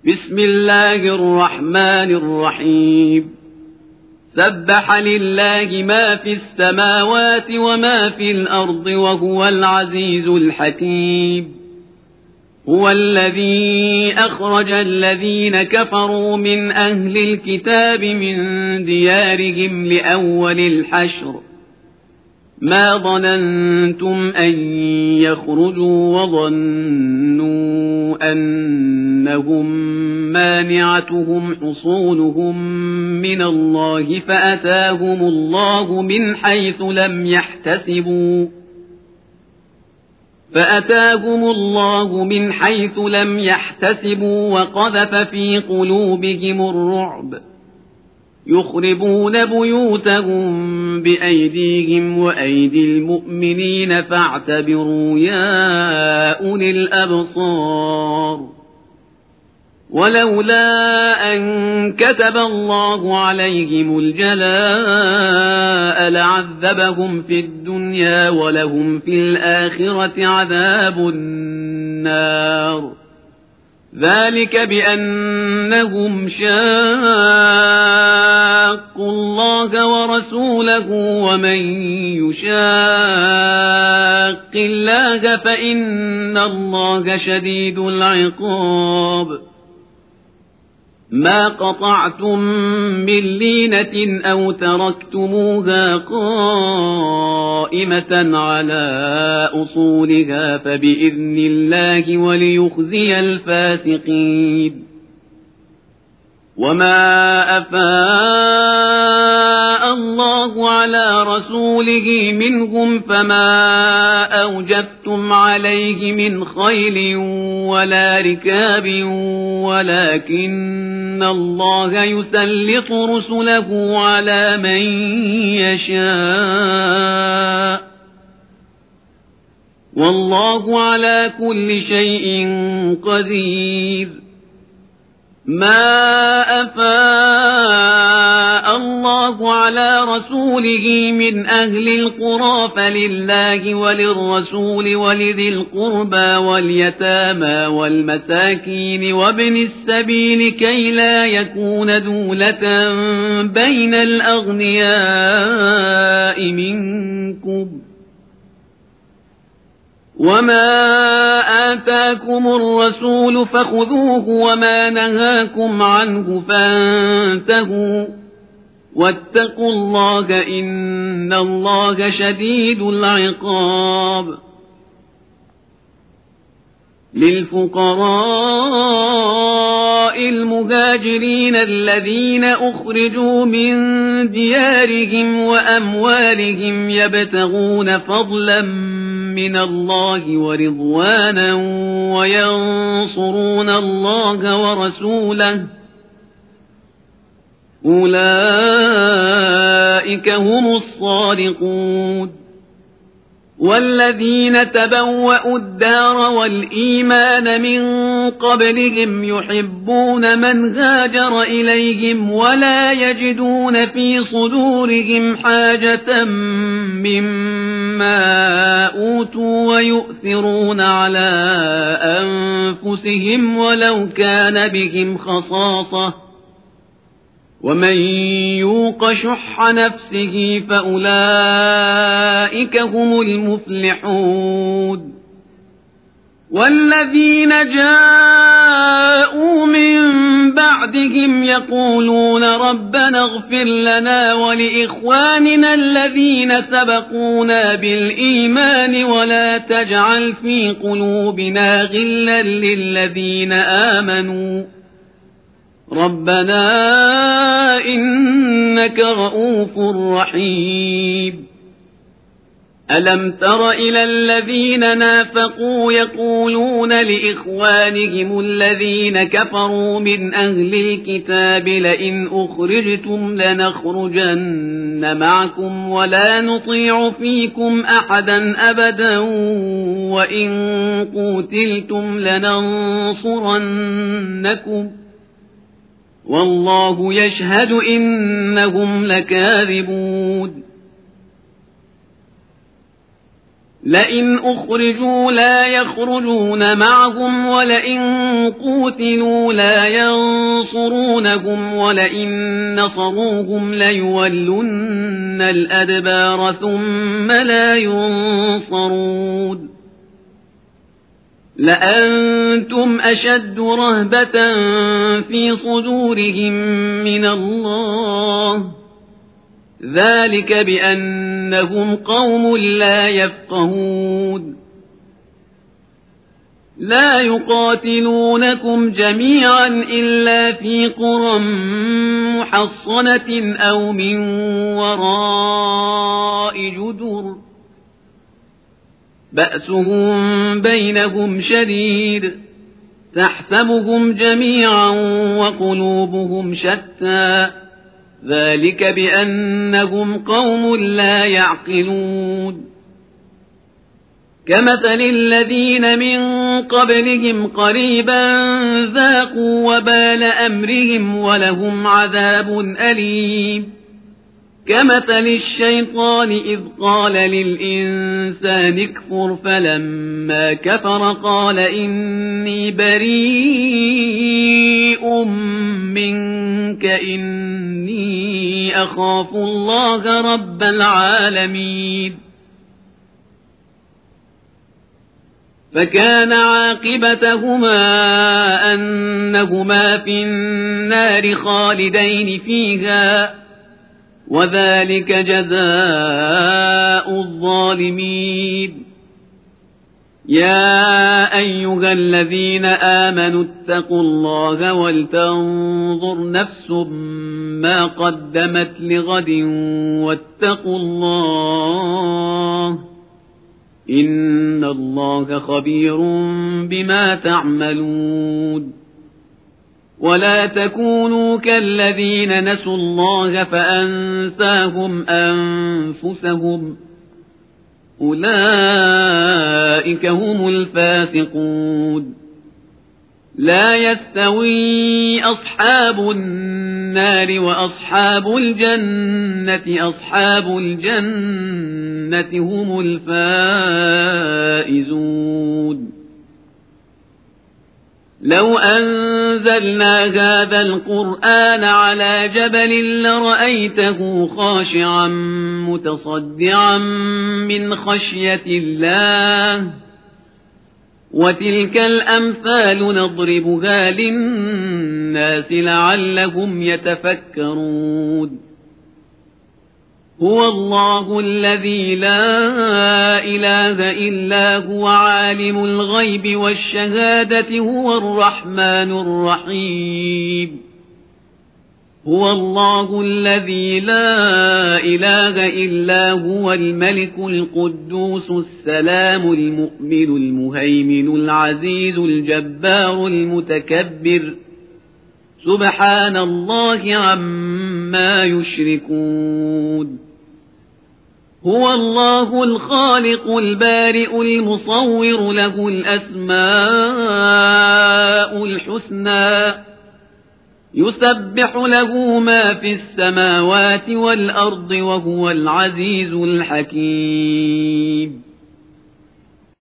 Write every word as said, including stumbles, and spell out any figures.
بسم الله الرحمن الرحيم سبح لله ما في السماوات وما في الأرض وهو العزيز الحكيم هو الذي أخرج الذين كفروا من أهل الكتاب من ديارهم لأول الحشر ما ظننتم أن يخرجوا وظنوا أنهم مانعتهم حصونهم من الله فأتاهم الله من حيث لم يحتسبوا فأتاهم الله من حيث لم يحتسبوا وقذف في قلوبهم الرعب يخربون بيوتهم بأيديهم وأيدي المؤمنين فاعتبروا يا أولي الأبصار ولولا أن كتب الله عليهم الجلاء لعذبهم في الدنيا ولهم في الآخرة عذاب النار ذلك بأنهم شاقوا الله ورسوله ومن يشاق الله فإن الله شديد العقاب ما قطعتم من لينة أو تركتموها قائمة على أصولها فبإذن الله وليخزي الفاسقين وما أفاء الله على رسوله منهم فما أوجفتم عليه من خيل ولا ركاب ولكن الله يسلط رسله على من يشاء والله على كل شيء قدير ما أفاء الله على رسوله من أهل القرى فلله وللرسول ولذي القربى واليتامى والمساكين وابن السبيل كي لا يكون دولة بين الأغنياء منكم وما آتاكم الرسول فخذوه وما نهاكم عنه فانتهوا واتقوا الله إن الله شديد العقاب للفقراء المهاجرين الذين أخرجوا من ديارهم وأموالهم يبتغون فضلا من الله ورضوانا وينصرون الله ورسوله أولئك هم الصادقون والذين تبوأوا الدار والإيمان من قبلهم يحبون من هاجر إليهم ولا يجدون في صدورهم حاجة مما أوتوا ويؤثرون على أنفسهم ولو كان بهم خصاصة ومن يوق شح نفسه فأولئك هم المفلحون والذين جاءوا من بعدهم يقولون ربنا اغفر لنا ولإخواننا الذين سبقونا بالإيمان ولا تجعل في قلوبنا غلا للذين آمنوا ربنا إنك رؤوف رحيم ألم تر إلى الذين نافقوا يقولون لإخوانهم الذين كفروا من أهل الكتاب لئن أخرجتم لنخرجن معكم ولا نطيع فيكم أحدا أبدا وإن قوتلتم لننصرنكم والله يشهد إنهم لكاذبون لئن أخرجوا لا يخرجون معهم ولئن قوتلوا لا ينصرونهم ولئن نصروهم ليولن الأدبار ثم لا ينصرون لأنتم أشد رهبة في صدورهم من الله ذلك بأنهم قوم لا يفقهون لا يقاتلونكم جميعا إلا في قرى محصنة أو من وراء جدر بأسهم بينهم شديد تحسبهم جميعا وقلوبهم شتى ذلك بأنهم قوم لا يعقلون كمثل الذين من قبلهم قريبا ذاقوا وبال أمرهم ولهم عذاب أليم كمثل الشيطان إذ قال للإنسان اكفر فلما كفر قال إني بريء منك إني أخاف الله رب العالمين فكان عاقبتهما أنهما في النار خالدين فيها وذلك جزاء الظالمين يا أيها الذين آمنوا اتقوا الله ولتنظر نفس ما قدمت لغد واتقوا الله إن الله خبير بما تعملون ولا تكونوا كالذين نسوا الله فأنساهم أنفسهم أولئك هم الفاسقون لا يستوي أصحاب النار وأصحاب الجنة أصحاب الجنة هم الفائزون لو أنزلنا هذا القرآن على جبل لرأيته خاشعا متصدعا من خشية الله وتلك الأمثال نضربها للناس لعلهم يتفكرون هو الله الذي لا إله إلا هو عالم الغيب والشهادة هو الرحمن الرحيم هو الله الذي لا إله إلا هو الملك القدوس السلام المؤمن المهيمن العزيز الجبار المتكبر سبحان الله عما يشركون هو الله الخالق البارئ المصور له الأسماء الحسنى يسبح له ما في السماوات والأرض وهو العزيز الحكيم